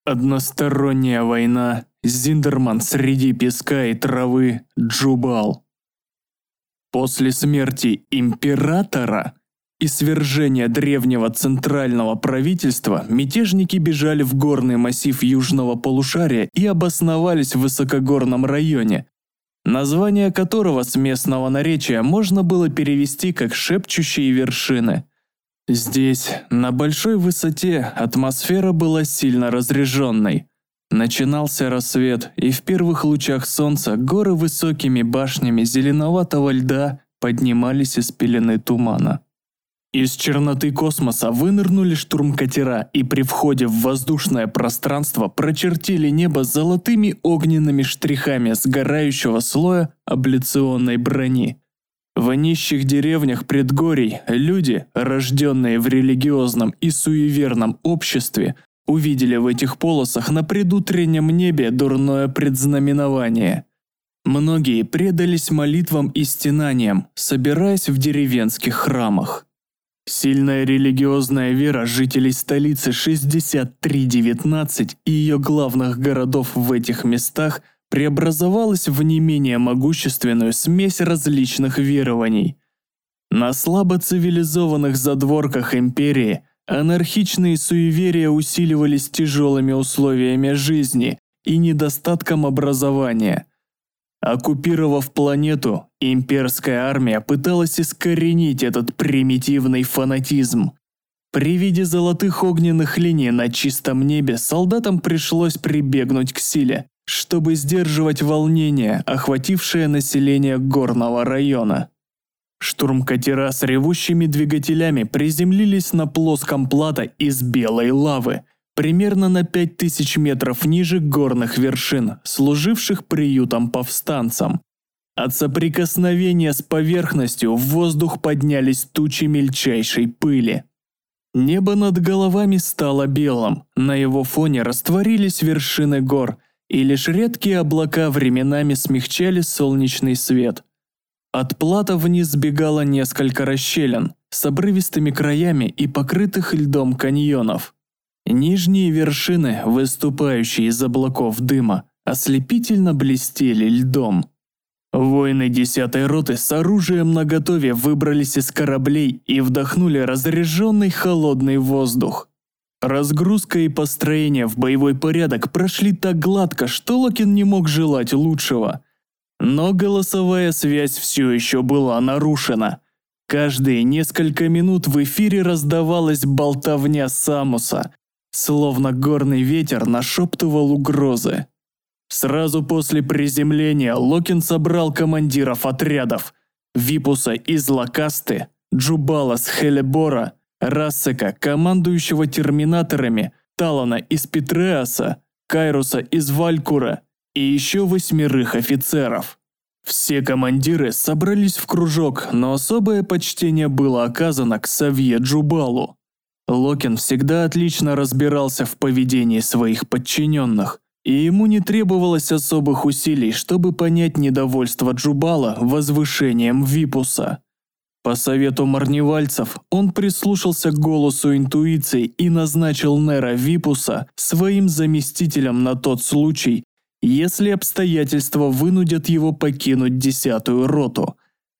Односторонняя война, Зиндерман среди песка и травы, Джубал. После смерти императора и свержения древнего центрального правительства мятежники бежали в горный массив южного полушария и обосновались в высокогорном районе, название которого с местного наречия можно было перевести как «шепчущие вершины». Здесь, на большой высоте, атмосфера была сильно разряженной. Начинался рассвет, и в первых лучах солнца горы высокими башнями зеленоватого льда поднимались из пелены тумана. Из черноты космоса вынырнули штурмкатера и при входе в воздушное пространство прочертили небо золотыми огненными штрихами сгорающего слоя абляционной брони. В нищих деревнях предгорий люди, рожденные в религиозном и суеверном обществе, увидели в этих полосах на предутреннем небе дурное предзнаменование. Многие предались молитвам и стенаниям, собираясь в деревенских храмах. Сильная религиозная вера жителей столицы 6319 и ее главных городов в этих местах преобразовалась в не менее могущественную смесь различных верований. На слабо цивилизованных задворках империи анархичные суеверия усиливались тяжелыми условиями жизни и недостатком образования. Оккупировав планету, имперская армия пыталась искоренить этот примитивный фанатизм. При виде золотых огненных линий на чистом небе солдатам пришлось прибегнуть к силе, чтобы сдерживать волнение, охватившее население горного района. Штурмкатера с ревущими двигателями приземлились на плоском плато из белой лавы, примерно на 5000 метров ниже горных вершин, служивших приютом повстанцам. От соприкосновения с поверхностью в воздух поднялись тучи мельчайшей пыли. Небо над головами стало белым, на его фоне растворились вершины гор, и лишь редкие облака временами смягчали солнечный свет. От плато вниз сбегало несколько расщелин с обрывистыми краями и покрытых льдом каньонов. Нижние вершины, выступающие из облаков дыма, ослепительно блестели льдом. Воины 10-й роты с оружием наготове выбрались из кораблей и вдохнули разряженный холодный воздух. Разгрузка и построение в боевой порядок прошли так гладко, что Локин не мог желать лучшего. Но голосовая связь все еще была нарушена. Каждые несколько минут в эфире раздавалась болтовня Самуса, словно горный ветер нашептывал угрозы. Сразу после приземления Локин собрал командиров отрядов: Випуса из Лакасты, Джубала с Хелебора, Рассека, командующего терминаторами, Талана из Петреаса, Кайруса из Валькура и еще 8 офицеров. Все командиры собрались в кружок, но особое почтение было оказано к Савье Джубалу. Локин всегда отлично разбирался в поведении своих подчиненных, и ему не требовалось особых усилий, чтобы понять недовольство Джубала возвышением Випуса. По совету марневальцев он прислушался к голосу интуиции и назначил Нера Випуса своим заместителем на тот случай, если обстоятельства вынудят его покинуть 10-ю роту.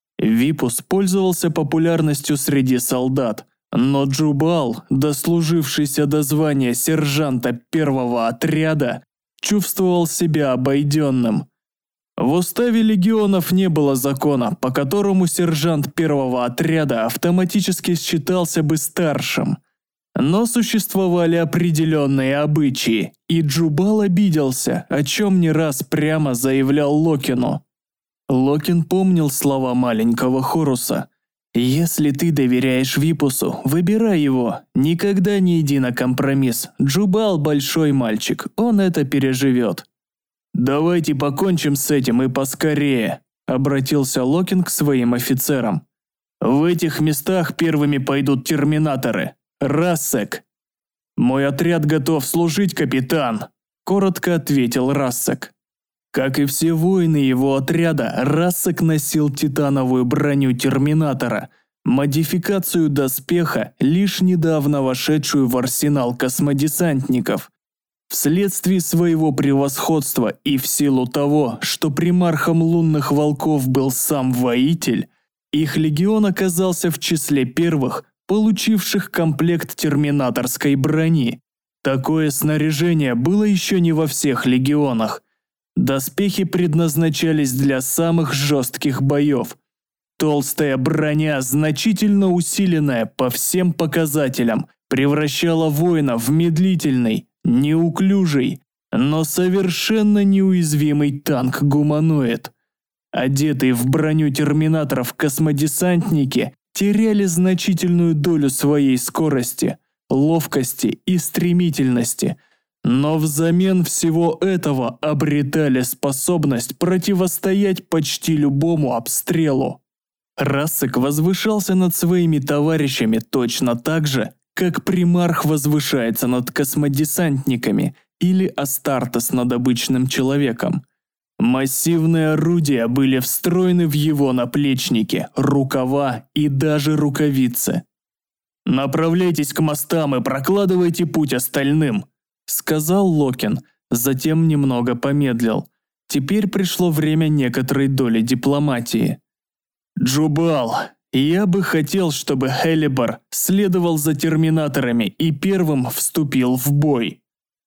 Випус пользовался популярностью среди солдат, но Джубал, дослужившийся до звания сержанта 1-го отряда, чувствовал себя обойденным. В уставе легионов не было закона, по которому сержант 1-го отряда автоматически считался бы старшим. Но существовали определенные обычаи, и Джубал обиделся, о чем не раз прямо заявлял Локину. Локин помнил слова маленького Хоруса: «Если ты доверяешь Випусу, выбирай его, никогда не иди на компромисс, Джубал большой мальчик, он это переживет». «Давайте покончим с этим и поскорее», – обратился Локин к своим офицерам. «В этих местах первыми пойдут терминаторы. Рассек!» «Мой отряд готов служить, капитан», – коротко ответил Рассек. Как и все воины его отряда, Рассек носил титановую броню терминатора, модификацию доспеха, лишь недавно вошедшую в арсенал космодесантников. В Вследствие своего превосходства и в силу того, что примархом лунных волков был сам воитель, их легион оказался в числе первых, получивших комплект терминаторской брони. Такое снаряжение было еще не во всех легионах. Доспехи предназначались для самых жестких боев. Толстая броня, значительно усиленная по всем показателям, превращала воина в медлительный, неуклюжий, но совершенно неуязвимый танк-гуманоид. Одетые в броню терминаторов космодесантники теряли значительную долю своей скорости, ловкости и стремительности, но взамен всего этого обретали способность противостоять почти любому обстрелу. Рассек возвышался над своими товарищами точно так же, как примарх возвышается над космодесантниками или Астартес над обычным человеком. Массивные орудия были встроены в его наплечники, рукава и даже рукавицы. «Направляйтесь к мостам и прокладывайте путь остальным», — сказал Локин, затем немного помедлил. Теперь пришло время некоторой доли дипломатии. «Джубал, я бы хотел, чтобы Хелибар следовал за терминаторами и первым вступил в бой».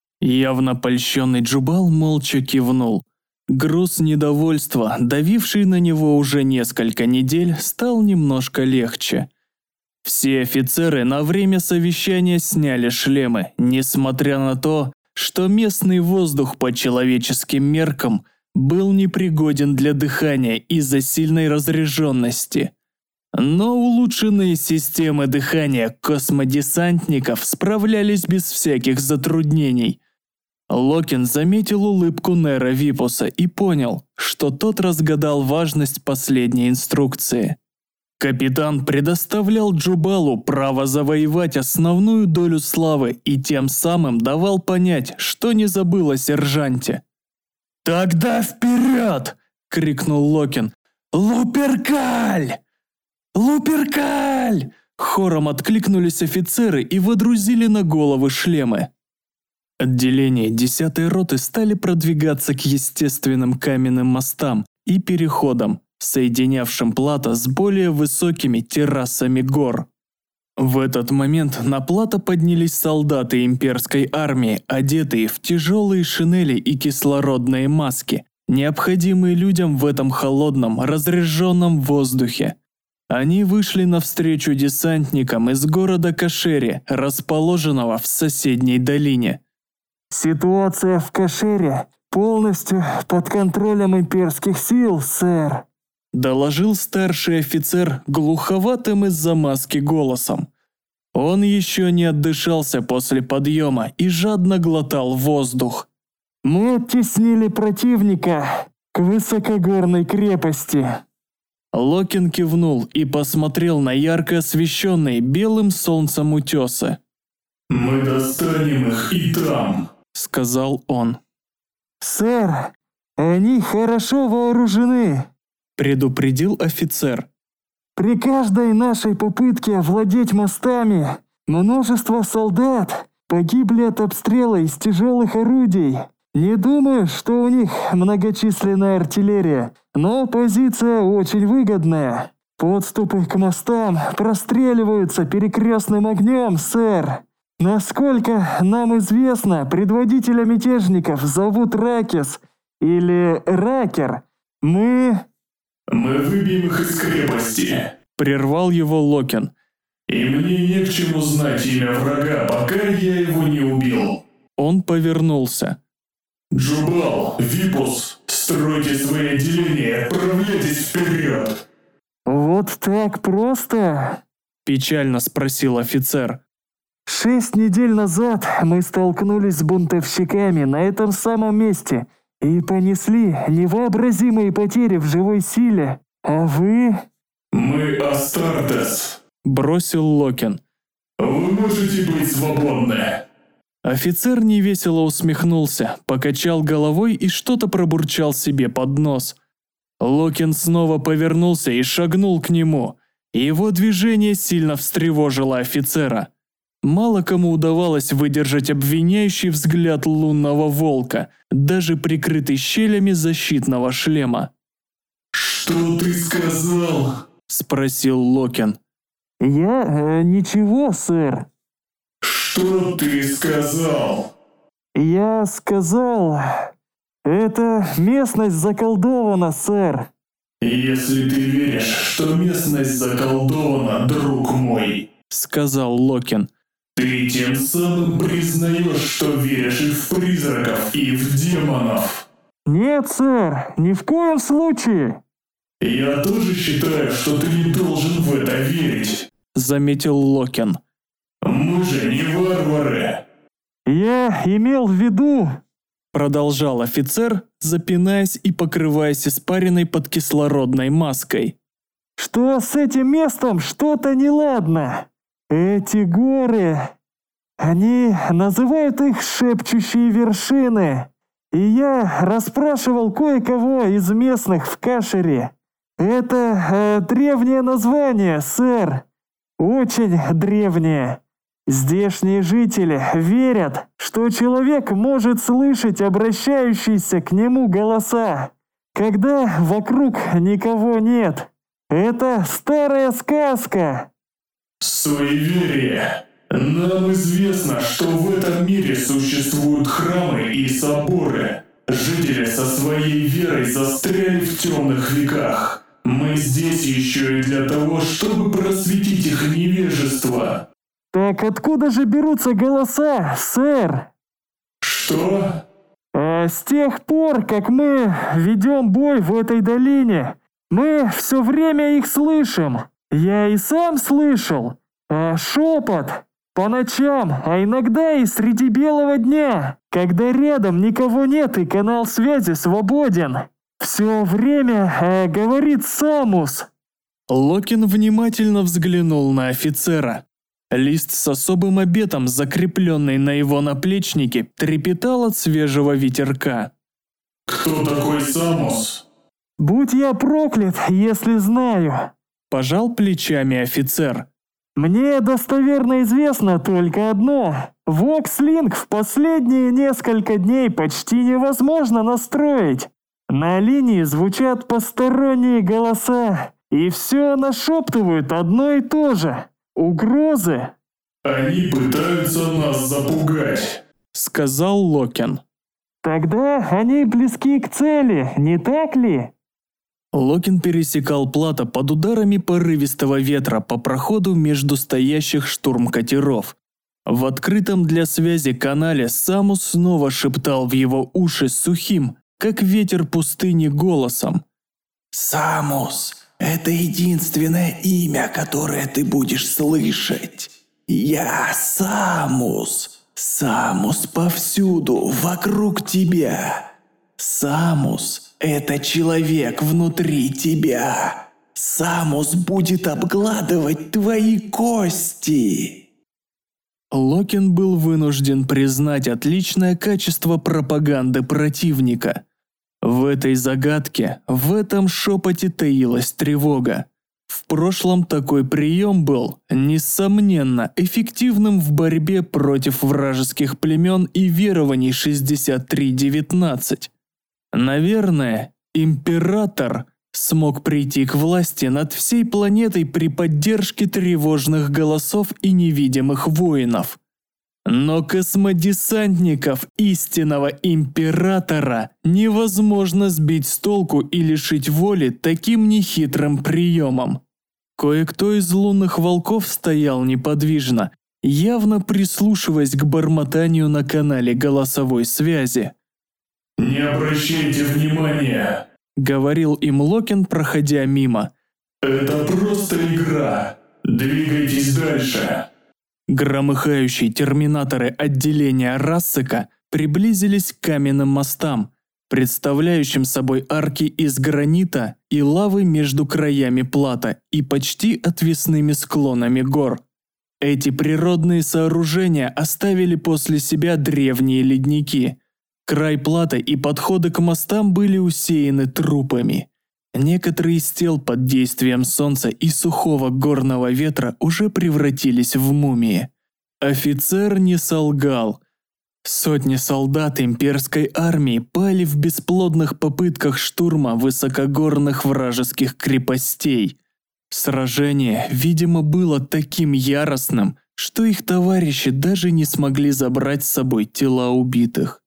Явно польщенный Джубал молча кивнул. Груз недовольства, давивший на него уже несколько недель, стал немножко легче. Все офицеры на время совещания сняли шлемы, несмотря на то, что местный воздух по человеческим меркам был непригоден для дыхания из-за сильной разряженности. Но улучшенные системы дыхания космодесантников справлялись без всяких затруднений. Локин заметил улыбку Нера Випуса и понял, что тот разгадал важность последней инструкции. Капитан предоставлял Джубалу право завоевать основную долю славы и тем самым давал понять, что не забыл о сержанте. «Тогда вперед!» – крикнул Локин. «Луперкаль! Луперкаль!» Хором откликнулись офицеры и водрузили на головы шлемы. Отделения 10-й роты стали продвигаться к естественным каменным мостам и переходам, соединявшим плато с более высокими террасами гор. В этот момент на плато поднялись солдаты имперской армии, одетые в тяжелые шинели и кислородные маски, необходимые людям в этом холодном, разряженном воздухе. Они вышли навстречу десантникам из города Кашери, расположенного в соседней долине. «Ситуация в Кашере полностью под контролем имперских сил, сэр», – доложил старший офицер глуховатым из-за маски голосом. Он еще не отдышался после подъема и жадно глотал воздух. «Мы оттеснили противника к высокогорной крепости». Локин кивнул и посмотрел на ярко освещенные белым солнцем утесы. «Мы достанем их и там», – сказал он. «Сэр, они хорошо вооружены», – предупредил офицер. «При каждой нашей попытке овладеть мостами множество солдат погибли от обстрела из тяжелых орудий. Не думаю, что у них многочисленная артиллерия, но позиция очень выгодная. Подступы к мостам простреливаются перекрестным огнем, сэр. Насколько нам известно, предводителя мятежников зовут Ракес или Ракер. Мы выбьем их из крепости», – прервал его Локин. «И мне не к чему знать имя врага, пока я его не убил». Он повернулся. «Джубал, Випус, стройте свои отделения и отправляйтесь вперед!» «Вот так просто?» – печально спросил офицер. 6 недель назад мы столкнулись с бунтовщиками на этом самом месте и понесли невообразимые потери в живой силе. А вы...» «Мы Астартес», – бросил Локин. «Вы можете быть свободны». Офицер невесело усмехнулся, покачал головой и что-то пробурчал себе под нос. Локин снова повернулся и шагнул к нему. Его движение сильно встревожило офицера. Мало кому удавалось выдержать обвиняющий взгляд лунного волка, даже прикрытый щелями защитного шлема. «Что ты сказал?» – спросил Локин. «Я... ничего, сэр. «Что ты сказал?» Я сказал... Эта местность заколдована, сэр». «Если ты веришь, что местность заколдована, друг мой», – сказал Локин, – «ты тем самым признаешь, что веришь и в призраков, и в демонов». «Нет, сэр, ни в коем случае». «Я тоже считаю, что ты не должен в это верить», – заметил Локин. «Мы же не варвары». «Я имел в виду...» – продолжал офицер, запинаясь и покрываясь испариной под кислородной маской. «Что с этим местом что-то неладно. Эти горы... Они называют их шепчущие вершины. И я расспрашивал кое-кого из местных в Кашире. Это древнее название, сэр. Очень древнее. Здешние жители верят, что человек может слышать обращающиеся к нему голоса, когда вокруг никого нет. Это старая сказка». «Суеверие. Нам известно, что в этом мире существуют храмы и соборы. Жители со своей верой застряли в темных веках. Мы здесь еще и для того, чтобы просветить их невежество». «Так откуда же берутся голоса, сэр?» «Что?» «С тех пор, как мы ведем бой в этой долине, мы все время их слышим. Я и сам слышал. Шепот по ночам, а иногда и среди белого дня, когда рядом никого нет и канал связи свободен. Все время говорит Самус». Локин внимательно взглянул на офицера. Лист с особым обетом, закрепленный на его наплечнике, трепетал от свежего ветерка. «Кто такой Самус?» «Будь я проклят, если знаю», – пожал плечами офицер. «Мне достоверно известно только одно. Вокслинк в последние несколько дней почти невозможно настроить. На линии звучат посторонние голоса, и все нашептывают одно и то же. Угрозы». «Они пытаются нас запугать», – сказал Локин. «Тогда они близки к цели, не так ли?» Локин пересекал плато под ударами порывистого ветра по проходу между стоящих штурм-катеров. В открытом для связи канале Самус снова шептал в его уши сухим, как ветер пустыни, голосом. «Самус, это единственное имя, которое ты будешь слышать. Я Самус. Самус повсюду, вокруг тебя. Самус – это человек внутри тебя. Самус будет обгладывать твои кости». Локин был вынужден признать отличное качество пропаганды противника. В этой загадке, в этом шепоте таилась тревога. В прошлом такой прием был, несомненно, эффективным в борьбе против вражеских племен и верований 6319. Наверное, император смог прийти к власти над всей планетой при поддержке тревожных голосов и невидимых воинов. Но космодесантников истинного императора невозможно сбить с толку и лишить воли таким нехитрым приемом. Кое-кто из лунных волков стоял неподвижно, явно прислушиваясь к бормотанию на канале голосовой связи. «Не обращайте внимания», – говорил им Локин, проходя мимо. «Это просто игра. Двигайтесь дальше». Громыхающие терминаторы отделения Рассека приблизились к каменным мостам, представляющим собой арки из гранита и лавы между краями плато и почти отвесными склонами гор. Эти природные сооружения оставили после себя древние ледники. Край плато и подходы к мостам были усеяны трупами. Некоторые из тел под действием солнца и сухого горного ветра уже превратились в мумии. Офицер не солгал. Сотни солдат имперской армии пали в бесплодных попытках штурма высокогорных вражеских крепостей. Сражение, видимо, было таким яростным, что их товарищи даже не смогли забрать с собой тела убитых.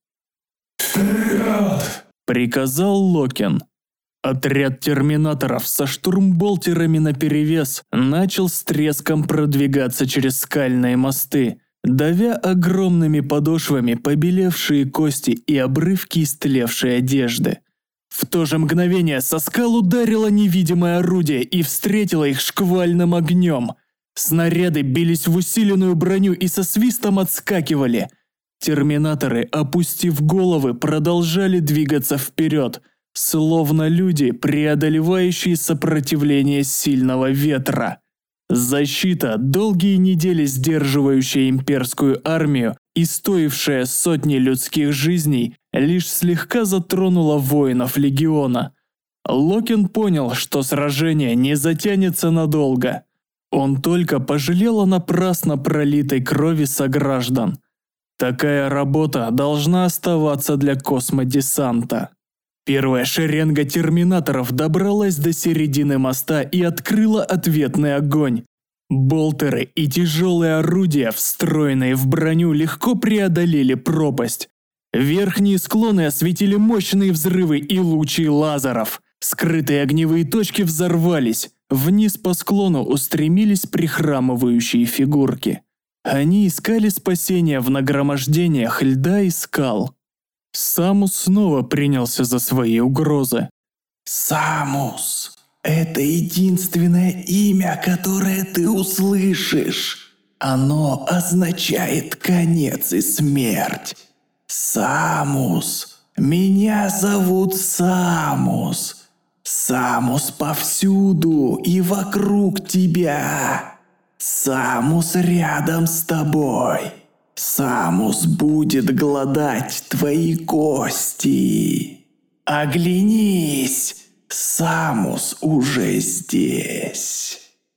«Вперед!» – приказал Локин. Отряд терминаторов со штурмболтерами наперевес начал с треском продвигаться через скальные мосты, давя огромными подошвами побелевшие кости и обрывки истлевшей одежды. В то же мгновение со скал ударило невидимое орудие и встретило их шквальным огнем. Снаряды бились в усиленную броню и со свистом отскакивали. Терминаторы, опустив головы, продолжали двигаться вперед, словно люди, преодолевающие сопротивление сильного ветра. Защита, долгие недели сдерживающая имперскую армию и стоившая сотни людских жизней, лишь слегка затронула воинов легиона. Локин понял, что сражение не затянется надолго. Он только пожалел о напрасно пролитой крови сограждан. Такая работа должна оставаться для космодесанта. Первая шеренга терминаторов добралась до середины моста и открыла ответный огонь. Болтеры и тяжелые орудия, встроенные в броню, легко преодолели пропасть. Верхние склоны осветили мощные взрывы и лучи лазеров. Скрытые огневые точки взорвались. Вниз по склону устремились прихрамывающие фигурки. Они искали спасения в нагромождениях льда и скал. Самус снова принялся за свои угрозы. Самус, это единственное имя, которое ты услышишь. Оно означает конец и смерть. Самус, меня зовут Самус. Самус повсюду и вокруг тебя. Самус рядом с тобой. Самус будет глодать твои кости. Оглянись, Самус уже здесь.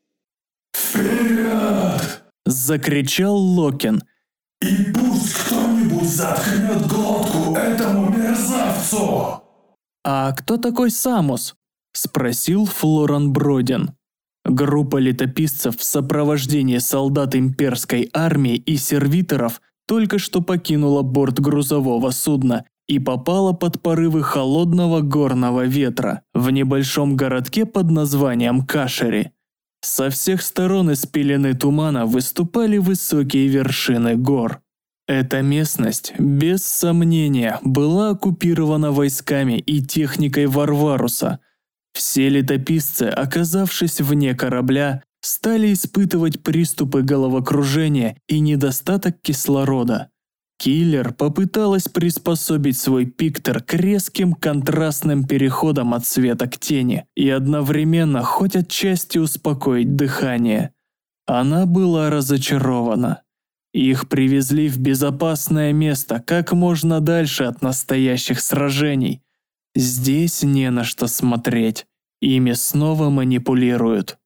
«Вперед!» – закричал Локин. «И пусть кто-нибудь заткнет глотку этому мерзавцу!» «А кто такой Самус?» – спросил Флоран Бродин. Группа летописцев в сопровождении солдат имперской армии и сервиторов только что покинула борт грузового судна и попала под порывы холодного горного ветра в небольшом городке под названием Кашери. Со всех сторон из пелены тумана выступали высокие вершины гор. Эта местность, без сомнения, была оккупирована войсками и техникой Варваруса. Все летописцы, оказавшись вне корабля, стали испытывать приступы головокружения и недостаток кислорода. Киллер попыталась приспособить свой пиктер к резким контрастным переходам от света к тени и одновременно хоть отчасти успокоить дыхание. Она была разочарована. Их привезли в безопасное место как можно дальше от настоящих сражений. Здесь не на что смотреть. Ими снова манипулируют.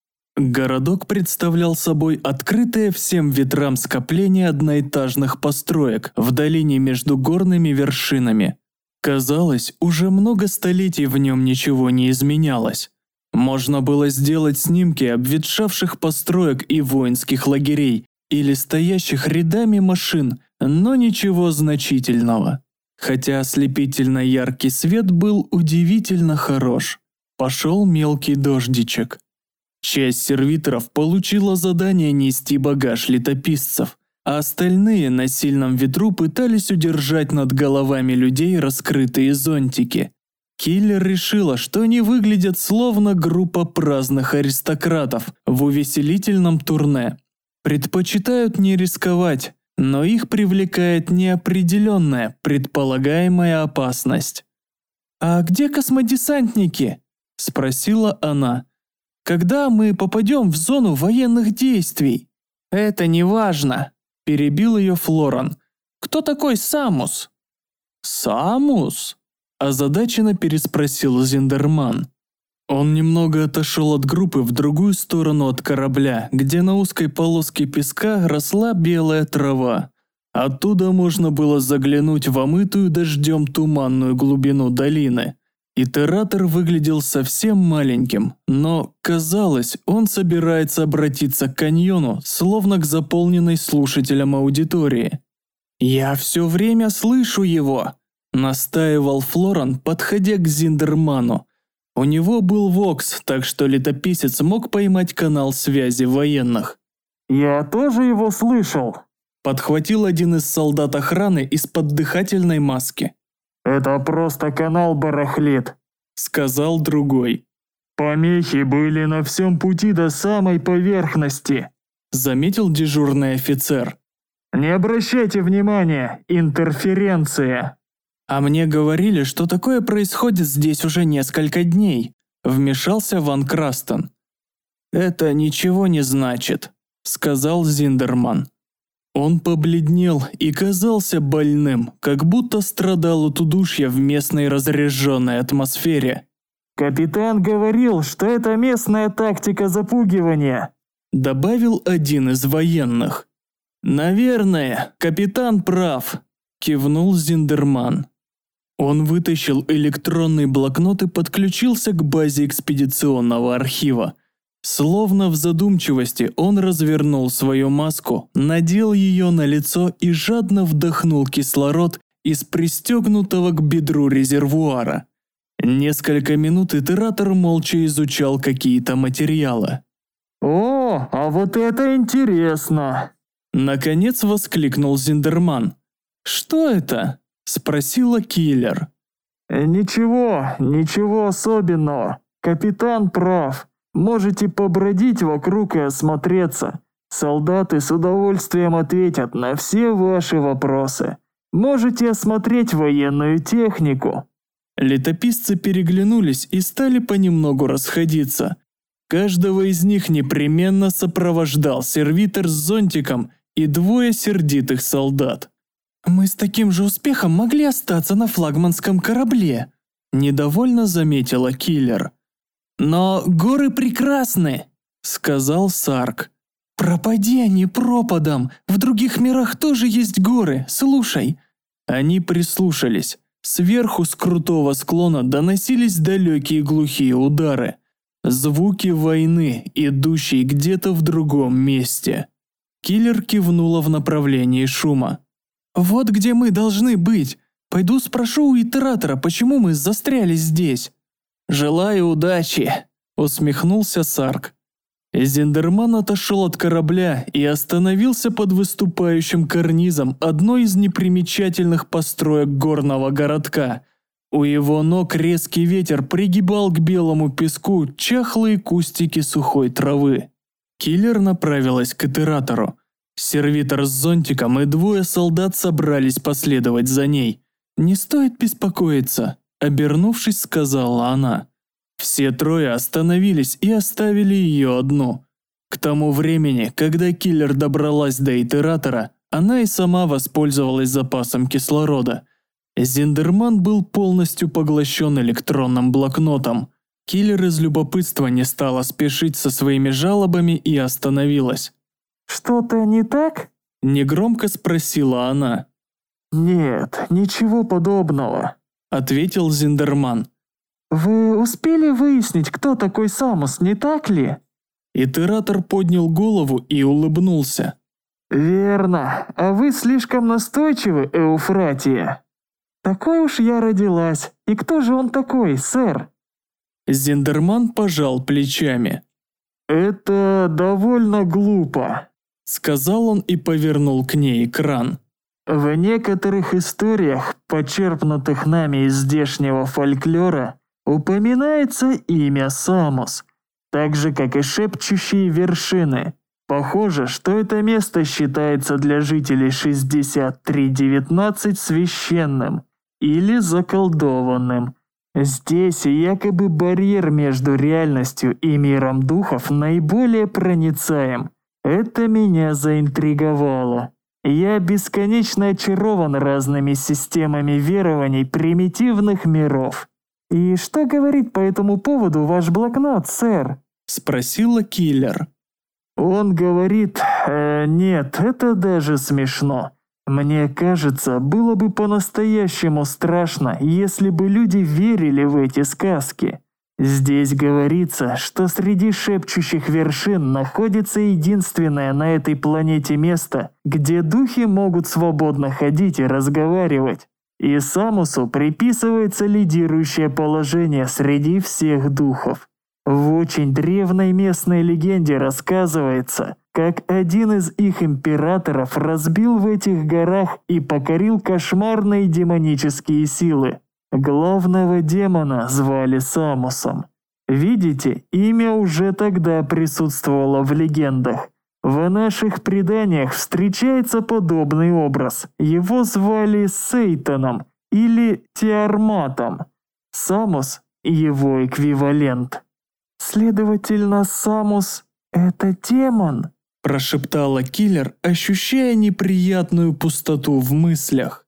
Городок представлял собой открытое всем ветрам скопление одноэтажных построек в долине между горными вершинами. Казалось, уже много столетий в нем ничего не изменялось. Можно было сделать снимки обветшавших построек и воинских лагерей или стоящих рядами машин, но ничего значительного. Хотя ослепительно яркий свет был удивительно хорош. Пошел мелкий дождичек. Часть сервиторов получила задание нести багаж летописцев, а остальные на сильном ветру пытались удержать над головами людей раскрытые зонтики. Киллер решила, что они выглядят словно группа праздных аристократов в увеселительном турне. Предпочитают не рисковать, но их привлекает неопределенная, предполагаемая опасность. «А где космодесантники?» – спросила она. «Когда мы попадем в зону военных действий?» «Это не важно», – перебил ее Флоран. «Кто такой Самус?» «Самус?» – озадаченно переспросил Зиндерман. Он немного отошел от группы в другую сторону от корабля, где на узкой полоске песка росла белая трава. Оттуда можно было заглянуть в омытую дождем туманную глубину долины. Итератор выглядел совсем маленьким, но, казалось, он собирается обратиться к каньону, словно к заполненной слушателям аудитории. «Я все время слышу его», – настаивал Флоран, подходя к Зиндерману. У него был вокс, так что летописец мог поймать канал связи военных. «Я тоже его слышал», – подхватил один из солдат охраны из-под дыхательной маски. «Это просто канал барахлит», – сказал другой. «Помехи были на всем пути до самой поверхности», – заметил дежурный офицер. «Не обращайте внимания, интерференция». «А мне говорили, что такое происходит здесь уже несколько дней», – вмешался Ван Крастен. «Это ничего не значит», – сказал Зиндерман. Он побледнел и казался больным, как будто страдал от удушья в местной разряженной атмосфере. «Капитан говорил, что это местная тактика запугивания», – добавил один из военных. «Наверное, капитан прав», – кивнул Зиндерман. Он вытащил электронный блокнот и подключился к базе экспедиционного архива. Словно в задумчивости он развернул свою маску, надел ее на лицо и жадно вдохнул кислород из пристегнутого к бедру резервуара. Несколько минут итератор молча изучал какие-то материалы. «О, а вот это интересно!» Наконец воскликнул Зиндерман. «Что это?» – спросила Киллер. Ничего особенного. Капитан прав. Можете побродить вокруг и осмотреться. Солдаты с удовольствием ответят на все ваши вопросы. Можете осмотреть военную технику». Летописцы переглянулись и стали понемногу расходиться. Каждого из них непременно сопровождал сервитор с зонтиком и двое сердитых солдат. «Мы с таким же успехом могли остаться на флагманском корабле», – недовольно заметила Киллер. «Но горы прекрасны», – сказал Сарк. «Пропади они пропадом, в других мирах тоже есть горы, слушай». Они прислушались. Сверху с крутого склона доносились далекие глухие удары. Звуки войны, идущие где-то в другом месте. Киллер кивнула в направлении шума. «Вот где мы должны быть. Пойду спрошу у итератора, почему мы застряли здесь». «Желаю удачи», – усмехнулся Сарк. Зиндерман отошел от корабля и остановился под выступающим карнизом одной из непримечательных построек горного городка. У его ног резкий ветер пригибал к белому песку чахлые кустики сухой травы. Киллер направилась к итератору. Сервитор с зонтиком и двое солдат собрались последовать за ней. «Не стоит беспокоиться», – обернувшись, сказала она. Все трое остановились и оставили ее одну. К тому времени, когда Киллер добралась до итератора, она и сама воспользовалась запасом кислорода. Зиндерман был полностью поглощен электронным блокнотом. Киллер из любопытства не стала спешить со своими жалобами и остановилась. «Что-то не так?» – негромко спросила она. «Нет, ничего подобного», – ответил Зиндерман. «Вы успели выяснить, кто такой Самус, не так ли?» Итератор поднял голову и улыбнулся. «Верно, а вы слишком настойчивы, Эуфратия. Такой уж я родилась. И кто же он такой, сэр?» Зиндерман пожал плечами. «Это довольно глупо», – сказал он и повернул к ней экран. «В некоторых историях, почерпнутых нами из здешнего фольклора, упоминается имя Самус, так же, как и шепчущие вершины. Похоже, что это место считается для жителей 6319 священным или заколдованным. Здесь якобы барьер между реальностью и миром духов наиболее проницаем. Это меня заинтриговало. Я бесконечно очарован разными системами верований примитивных миров. «И что говорит по этому поводу ваш блокнот, сэр?» – спросила киллер. «Он говорит... нет, это даже смешно. Мне кажется, было бы по-настоящему страшно, если бы люди верили в эти сказки. Здесь говорится, что среди шепчущих вершин находится единственное на этой планете место, где духи могут свободно ходить и разговаривать. И Самусу приписывается лидирующее положение среди всех духов. В очень древней местной легенде рассказывается, как один из их императоров разбил в этих горах и покорил кошмарные демонические силы. Главного демона звали Самусом. Видите, имя уже тогда присутствовало в легендах. В наших преданиях встречается подобный образ. Его звали Сейтаном или Тиарматом. Самус – его эквивалент. «Следовательно, Самус – это демон», – прошептала киллер, ощущая неприятную пустоту в мыслях.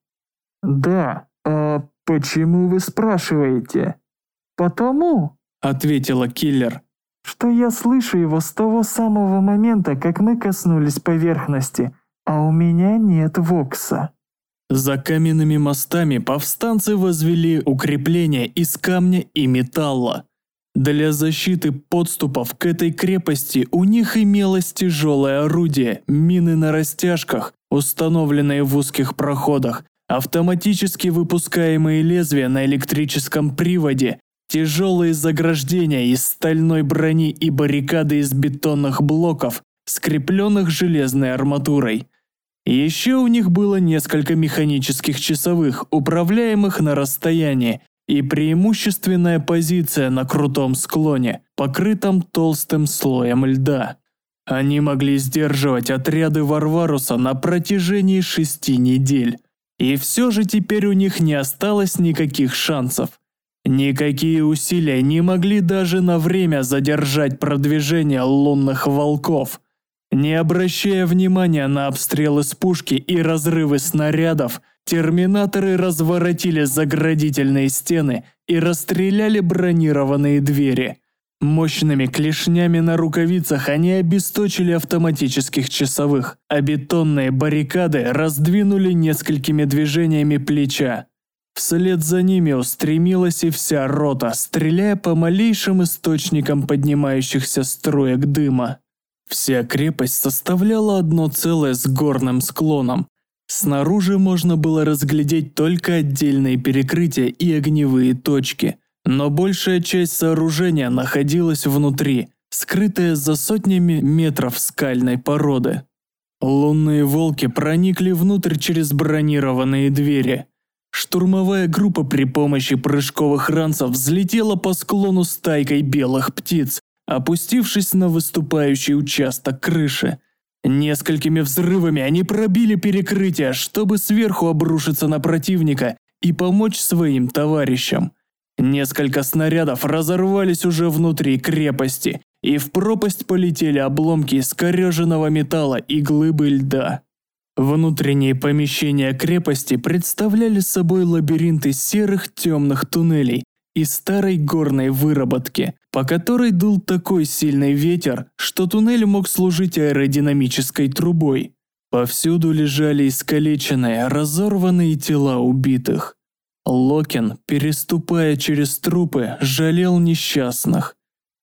«Да, а почему вы спрашиваете?» «Потому», – ответила киллер, – «что я слышу его с того самого момента, как мы коснулись поверхности, а у меня нет вокса». За каменными мостами повстанцы возвели укрепления из камня и металла. Для защиты подступов к этой крепости у них имелось тяжелое орудие, мины на растяжках, установленные в узких проходах, автоматически выпускаемые лезвия на электрическом приводе, тяжелые заграждения из стальной брони и баррикады из бетонных блоков, скрепленных железной арматурой. Еще у них было несколько механических часовых, управляемых на расстоянии, и преимущественная позиция на крутом склоне, покрытом толстым слоем льда. Они могли сдерживать отряды Варваруса на протяжении 6 недель. И все же теперь у них не осталось никаких шансов. Никакие усилия не могли даже на время задержать продвижение лунных волков. Не обращая внимания на обстрелы с пушки и разрывы снарядов, терминаторы разворотили заградительные стены и расстреляли бронированные двери. Мощными клешнями на рукавицах они обесточили автоматических часовых, а бетонные баррикады раздвинули несколькими движениями плеча. Вслед за ними устремилась и вся рота, стреляя по малейшим источникам поднимающихся струек дыма. Вся крепость составляла одно целое с горным склоном. Снаружи можно было разглядеть только отдельные перекрытия и огневые точки, но большая часть сооружения находилась внутри, скрытая за сотнями метров скальной породы. Лунные волки проникли внутрь через бронированные двери. Штурмовая группа при помощи прыжковых ранцев взлетела по склону стайкой белых птиц, опустившись на выступающий участок крыши. Несколькими взрывами они пробили перекрытие, чтобы сверху обрушиться на противника и помочь своим товарищам. Несколько снарядов разорвались уже внутри крепости, и в пропасть полетели обломки искореженного металла и глыбы льда. Внутренние помещения крепости представляли собой лабиринт из серых темных туннелей и старой горной выработки, по которой дул такой сильный ветер, что туннель мог служить аэродинамической трубой. Повсюду лежали искалеченные, разорванные тела убитых. Локин, переступая через трупы, жалел несчастных.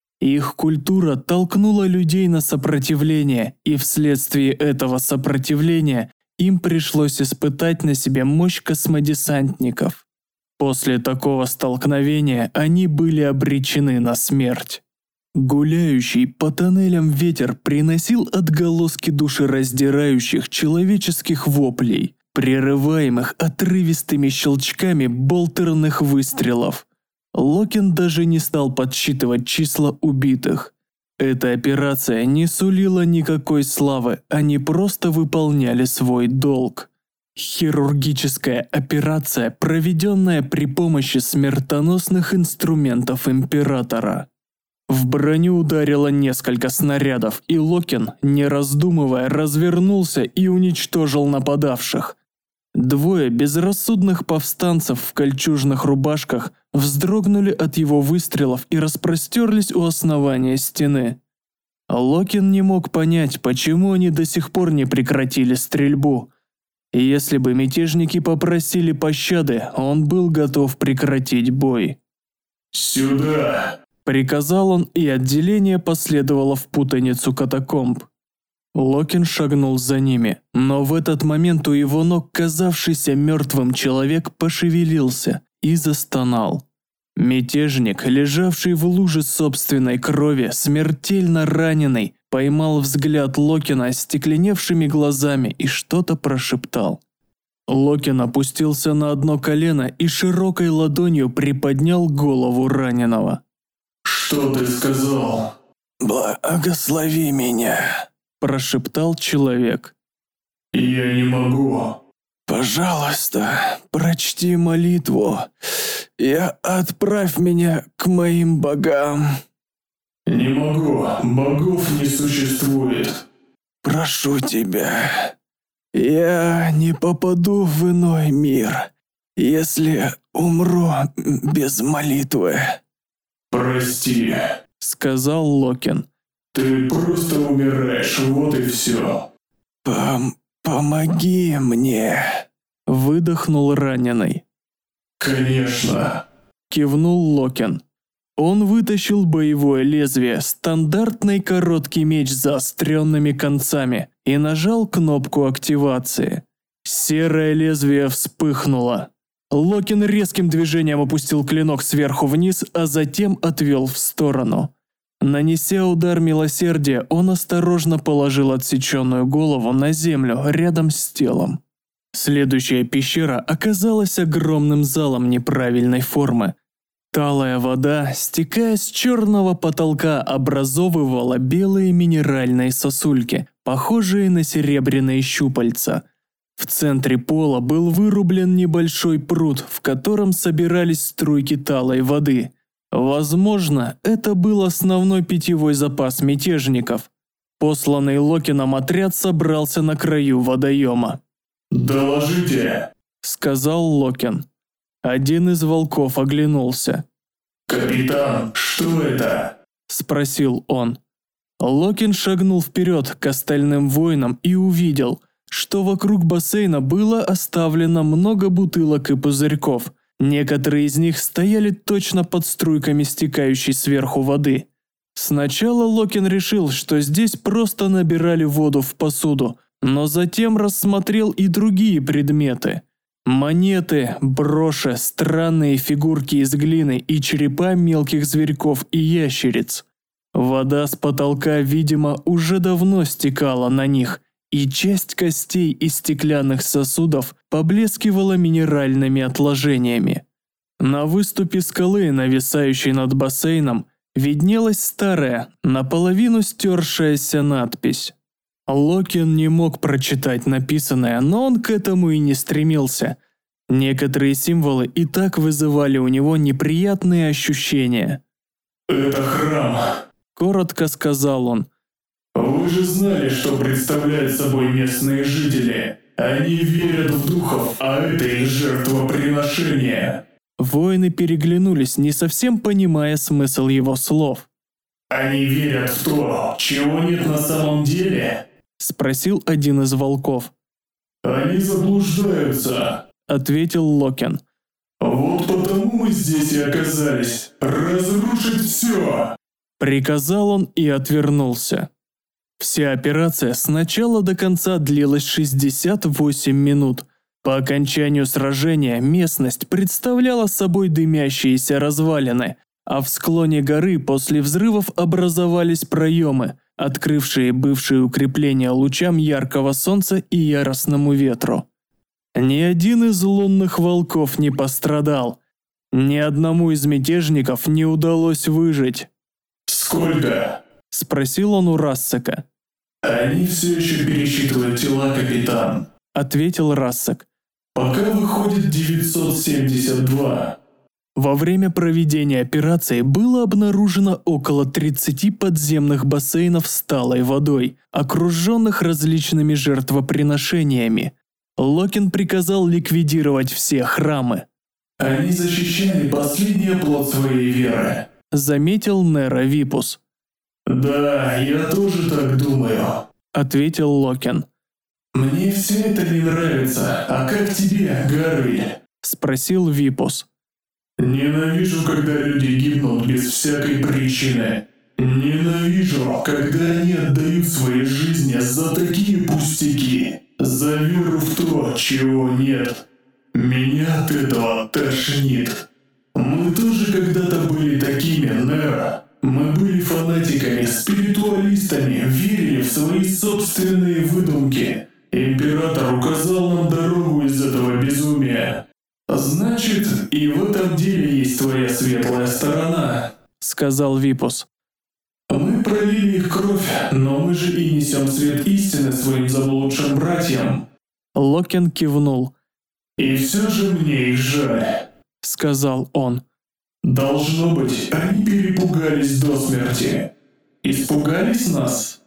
Их культура толкнула людей на сопротивление, и вследствие этого сопротивления им пришлось испытать на себе мощь космодесантников. После такого столкновения они были обречены на смерть. Гуляющий по тоннелям ветер приносил отголоски душераздирающих человеческих воплей, прерываемых отрывистыми щелчками болтерных выстрелов. Локин даже не стал подсчитывать числа убитых. Эта операция не сулила никакой славы, они просто выполняли свой долг. Хирургическая операция, проведенная при помощи смертоносных инструментов Императора. В броню ударило несколько снарядов, и Локин, не раздумывая, развернулся и уничтожил нападавших. Двое безрассудных повстанцев в кольчужных рубашках вздрогнули от его выстрелов и распростерлись у основания стены. Локин не мог понять, почему они до сих пор не прекратили стрельбу. И если бы мятежники попросили пощады, он был готов прекратить бой. «Сюда!» – приказал он, и отделение последовало в путаницу катакомб. Локин шагнул за ними, но в этот момент у его ног казавшийся мертвым человек пошевелился и застонал. Мятежник, лежавший в луже собственной крови, смертельно раненый, поймал взгляд Локина остекленевшими глазами и что-то прошептал. Локин опустился на одно колено и широкой ладонью приподнял голову раненого. «Что ты сказал?» «Благослови меня», – прошептал человек. «Я не могу». «Пожалуйста, прочти молитву и отправь меня к моим богам». «Не могу, богов не существует». «Прошу тебя, я не попаду в иной мир, если умру без молитвы». «Прости», – сказал Локин. «ты просто умираешь, вот и все». «Помоги мне», – выдохнул раненый. «Конечно». Кивнул Локин. Он вытащил боевое лезвие, стандартный короткий меч с заостренными концами, и нажал кнопку активации. Серое лезвие вспыхнуло. Локин резким движением опустил клинок сверху вниз, а затем отвел в сторону. Нанеся удар милосердия, он осторожно положил отсеченную голову на землю рядом с телом. Следующая пещера оказалась огромным залом неправильной формы. Талая вода, стекая с черного потолка, образовывала белые минеральные сосульки, похожие на серебряные щупальца. В центре пола был вырублен небольшой пруд, в котором собирались струйки талой воды. Возможно, это был основной питьевой запас мятежников. Посланный Локином отряд собрался на краю водоема. «Доложите», – сказал Локин. Один из волков оглянулся. «Капитан, что это?» – спросил он. Локин шагнул вперед к остальным воинам и увидел, что вокруг бассейна было оставлено много бутылок и пузырьков. Некоторые из них стояли точно под струйками стекающей сверху воды. Сначала Локин решил, что здесь просто набирали воду в посуду, но затем рассмотрел и другие предметы. Монеты, броши, странные фигурки из глины и черепа мелких зверьков и ящериц. Вода с потолка, видимо, уже давно стекала на них, и часть костей из стеклянных сосудов поблескивала минеральными отложениями. На выступе скалы, нависающей над бассейном, виднелась старая, наполовину стершаяся надпись. Локин не мог прочитать написанное, но он к этому и не стремился. Некоторые символы и так вызывали у него неприятные ощущения. «Это храм», – коротко сказал он. «Вы же знали, что представляют собой местные жители. Они верят в духов, а это их жертвоприношение». Воины переглянулись, не совсем понимая смысл его слов. «Они верят в то, чего нет на самом деле?» – спросил один из волков. «Они заблуждаются», – ответил Локин. «Вот потому мы здесь и оказались. Разрушить все!» – приказал он и отвернулся. Вся операция с начала до конца длилась 68 минут. По окончанию сражения местность представляла собой дымящиеся развалины, а в склоне горы после взрывов образовались проемы, открывшие бывшие укрепления лучам яркого солнца и яростному ветру. Ни один из лунных волков не пострадал. Ни одному из мятежников не удалось выжить. «Сколько?» – спросил он у Рассека. «Они все еще пересчитывают тела, капитан», – ответил Рассек. «Пока выходит 972. Во время проведения операции было обнаружено около 30 подземных бассейнов с талой водой, окруженных различными жертвоприношениями. Локин приказал ликвидировать все храмы. Они защищали последний оплот своей веры. Заметил Нера Випус. Да, я тоже так думаю. Ответил Локин. Мне все это не нравится. А как тебе, Гарвиль? Спросил Випус. Ненавижу, когда люди гибнут без всякой причины. Ненавижу, когда они отдают свои жизни за такие пустяки. За веру в то, чего нет. Меня от этого тошнит. Мы тоже когда-то были такими, Нера. Мы были фанатиками, спиритуалистами, верили в свои собственные выдумки. Император указал нам дорогу из этого безумия. Значит, и в этом деле есть твоя светлая сторона, сказал Випус. Мы пролили их кровь, но мы же и несем свет истины своим заблудшим братьям. Локин кивнул. И все же мне их жаль, сказал он. Должно быть, они перепугались до смерти. Испугались нас?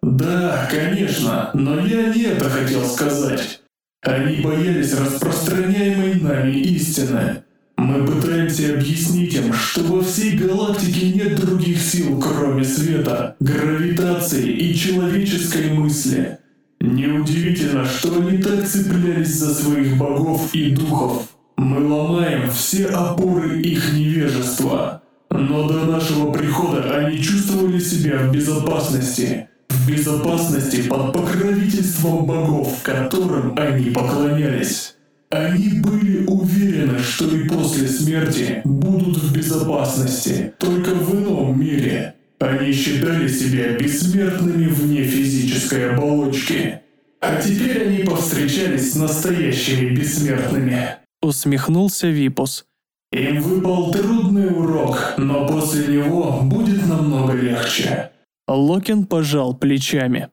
Да, конечно, но я не это хотел сказать. Они боялись распространяемой нами истины. Мы пытаемся объяснить им, что во всей галактике нет других сил, кроме света, гравитации и человеческой мысли. Неудивительно, что они так цеплялись за своих богов и духов. Мы ломаем все опоры их невежества. Но до нашего прихода они чувствовали себя в безопасности. В безопасности под покровительством богов, которым они поклонялись. Они были уверены, что и после смерти будут в безопасности, только в ином мире. Они считали себя бессмертными вне физической оболочки. А теперь они повстречались с настоящими бессмертными. Усмехнулся Випус. Им выпал трудный урок, но после него будет намного легче. Локин пожал плечами.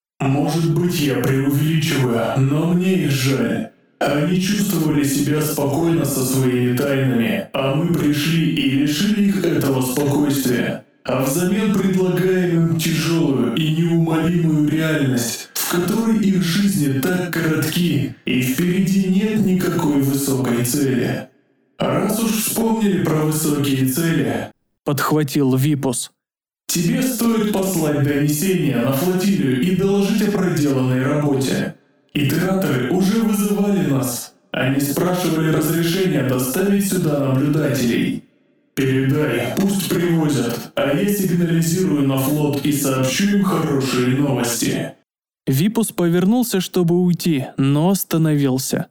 Может быть, я преувеличиваю, но мне их жаль. Они чувствовали себя спокойно со своими тайнами, а мы пришли и лишили их этого спокойствия. А взамен предлагаем им тяжелую и неумолимую реальность, в которой их жизни так коротки, и впереди нет никакой высокой цели. Раз уж вспомнили про высокие цели, подхватил Випус. Тебе стоит послать донесение на флотилию и доложить о проделанной работе. Итераторы уже вызывали нас. Они спрашивали разрешения доставить сюда наблюдателей. Передай, пусть привозят, а я сигнализирую на флот и сообщу им хорошие новости. Випус повернулся, чтобы уйти, но остановился.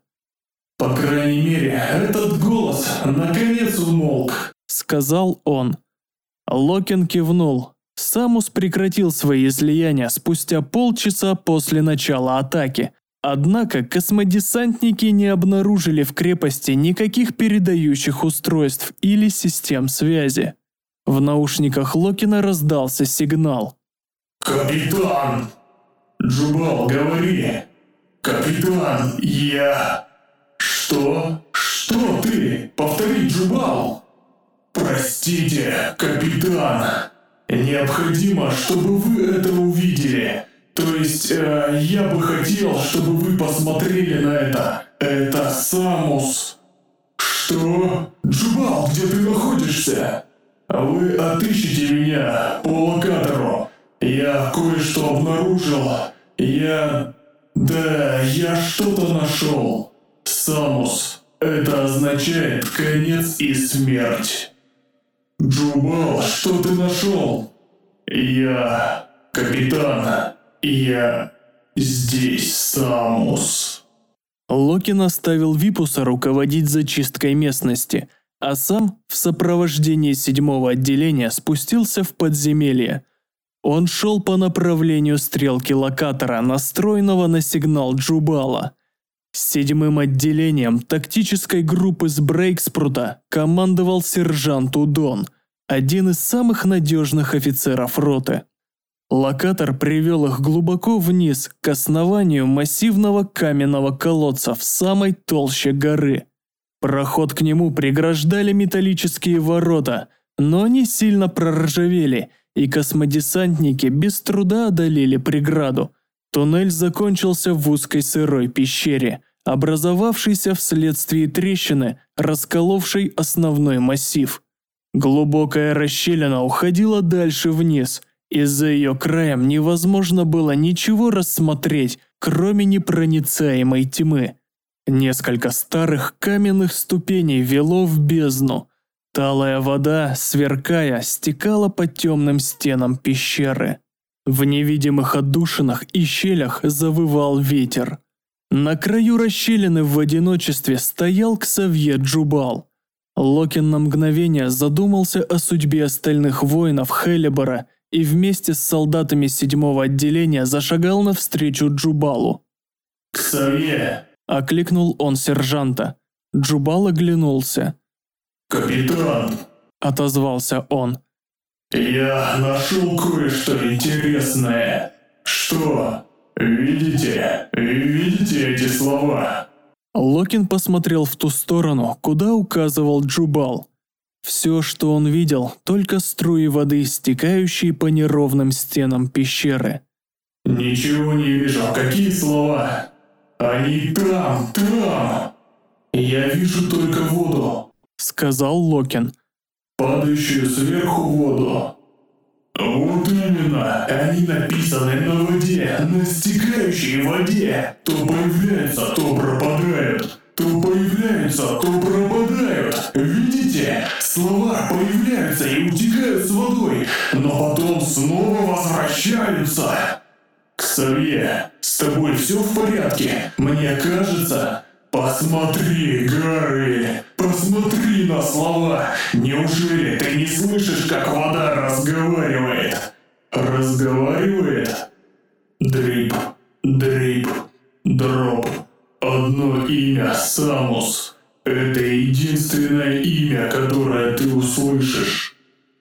По крайней мере, этот голос наконец умолк, сказал он. Локин кивнул. Самус прекратил свои излияния спустя полчаса после начала атаки. Однако космодесантники не обнаружили в крепости никаких передающих устройств или систем связи. В наушниках Локина раздался сигнал. «Капитан! Джубал, говори! Капитан, я...» «Что? Что ты? Повтори, Джубал!» «Простите, капитан! Необходимо, чтобы вы это увидели. То есть, я бы хотел, чтобы вы посмотрели на это. Это Самус». «Что? Джубал, где ты находишься?» «Вы отыщите меня по локатору. Я кое-что обнаружил. Я что-то нашел. Самус. Это означает конец и смерть». «Джубал, что ты нашел?» «Я... капитан. Я... здесь, Самус». Локин оставил Випуса руководить зачисткой местности, а сам в сопровождении 7-го отделения спустился в подземелье. Он шел по направлению стрелки локатора, настроенного на сигнал Джубала. 7-м отделением тактической группы с Брейкспрута командовал сержант Удон, один из самых надежных офицеров роты. Локатор привел их глубоко вниз, к основанию массивного каменного колодца в самой толще горы. Проход к нему преграждали металлические ворота, но они сильно проржавели, и космодесантники без труда одолели преграду. Туннель закончился в узкой сырой пещере, образовавшийся вследствие трещины, расколовшей основной массив. Глубокая расщелина уходила дальше вниз, и за ее краем невозможно было ничего рассмотреть, кроме непроницаемой тьмы. Несколько старых каменных ступеней вело в бездну. Талая вода, сверкая, стекала по темным стенам пещеры. В невидимых отдушинах и щелях завывал ветер. На краю расщелины в одиночестве стоял Ксавье Джубал. Локин на мгновение задумался о судьбе остальных воинов Хелибора и вместе с солдатами 7-го отделения зашагал навстречу Джубалу. «Ксавье!» – окликнул он сержанта. Джубал оглянулся. «Капитан!» – отозвался он. «Я нашел кое-что интересное. Что? Видите? Видите эти слова?» Локин посмотрел в ту сторону, куда указывал Джубал. Все, что он видел, только струи воды, стекающие по неровным стенам пещеры. «Ничего не вижу. Какие слова? Они там, там. Я вижу только воду», – сказал Локин. «Падающую сверху воду. Вот именно, они написаны на воде, на стекающей воде. То появляются, то пропадают. То появляются, то пропадают. Видите? Слова появляются и утекают с водой, но потом снова возвращаются. Ксавье, с тобой все в порядке? Мне кажется... Посмотри, Гарри, посмотри на слова. Неужели ты не слышишь, как вода разговаривает? Разговаривает? Дрип, дрип, дроп. Одно имя — Самус. Это единственное имя, которое ты услышишь.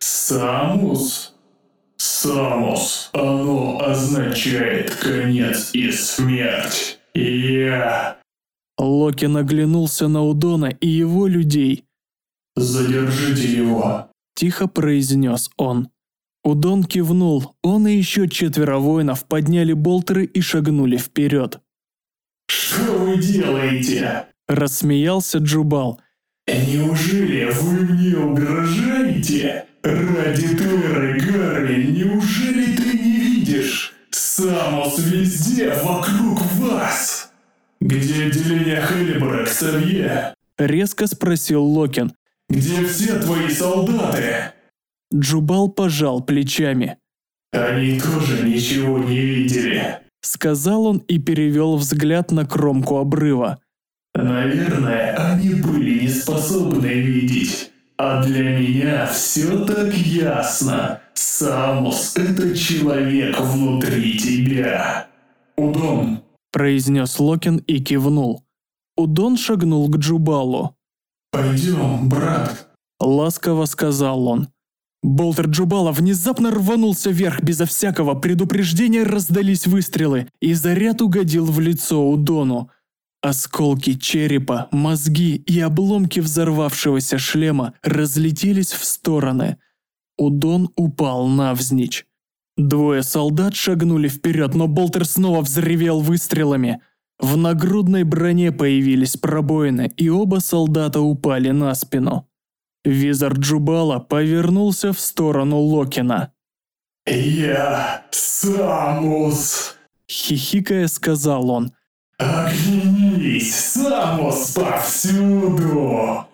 Самус? Самус. Оно означает конец и смерть. Я... Локин оглянулся на Удона и его людей. «Задержите его», – тихо произнес он. Удон кивнул, он и еще 4 воинов подняли болтеры и шагнули вперед. «Что вы делаете?» – рассмеялся Джубал. «Неужели вы мне угрожаете? Ради Терры, Гарри, неужели ты не видишь? Самус везде вокруг вас!» «Где отделение Хелибора, Ксавье?» – резко спросил Локин. «Где все твои солдаты?» Джубал пожал плечами. «Они тоже ничего не видели», – сказал он и перевел взгляд на кромку обрыва. «Наверное, они были не способны видеть. А для меня все так ясно. Самус – это человек внутри тебя. Удон», – произнес Локин и кивнул. Удон шагнул к Джубалу. «Пойдем, брат», – ласково сказал он. Болтер Джубала внезапно рванулся вверх, безо всякого предупреждения раздались выстрелы, и заряд угодил в лицо Удону. Осколки черепа, мозги и обломки взорвавшегося шлема разлетелись в стороны. Удон упал навзничь. 2 солдат шагнули вперед, но Болтер снова взревел выстрелами. В нагрудной броне появились пробоины, и оба солдата упали на спину. Визор Джубала повернулся в сторону Локина. «Я Самус», – хихикая сказал он. «Оглянись, Самус повсюду!»